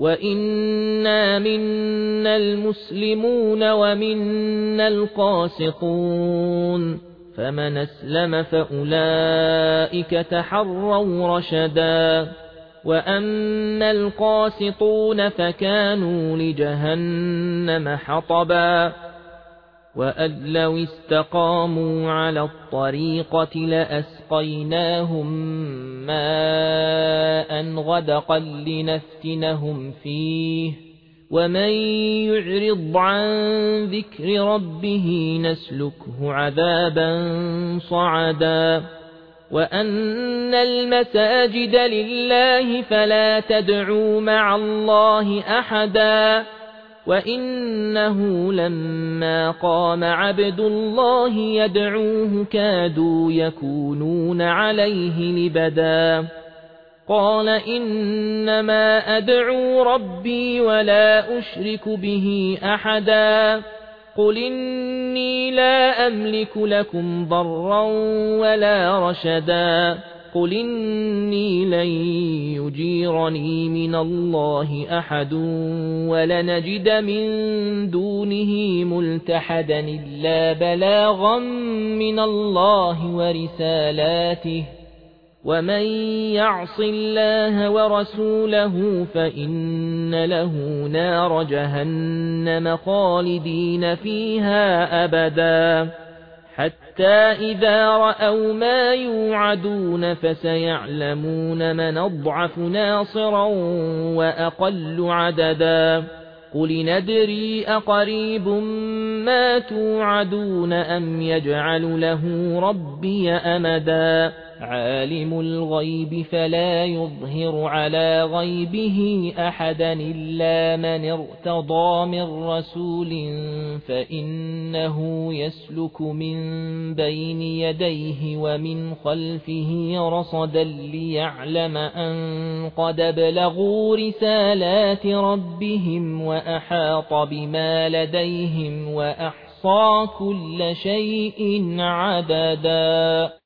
وإنا منا المسلمون ومنا القاسطون فمن أسلم فأولئك تحروا رشدا وأما القاسطون فكانوا لجهنم حطبا وأن لو استقاموا على الطريقة لأسقيناهم ماء غدقا لنفتنهم فيه ومن يعرض عن ذكر ربه نسلكه عذابا صعدا وأن المساجد لله فلا تدعوا مع الله أحدا وإنه لما قام عبد الله يدعوه كادوا يكونون عليه لبدا قال إنما أدعو ربي ولا أشرك به أحدا قل إني لا أملك لكم ضرا ولا رشدا قل إني لن يجيرني من الله أحد ولنجد من دونه ملتحدا إلا بلاغا من الله ورسالاته ومن يعص الله ورسوله فإن له نار جهنم خالدين فيها أبدا حتى إذا رأوا ما يوعدون فسيعلمون من أضعف ناصرا وأقل عددا قل ندري أقريب ما توعدون أم يجعل له ربي أمدا عالم الغيب فلا يظهر على غيبه أحدا إلا من ارتضى من رسول فإنه يسلك من بين يديه ومن خلفه رصدا ليعلم أن قد بلغوا رسالات ربهم وأحاط بما لديهم وأحصى كل شيء عددا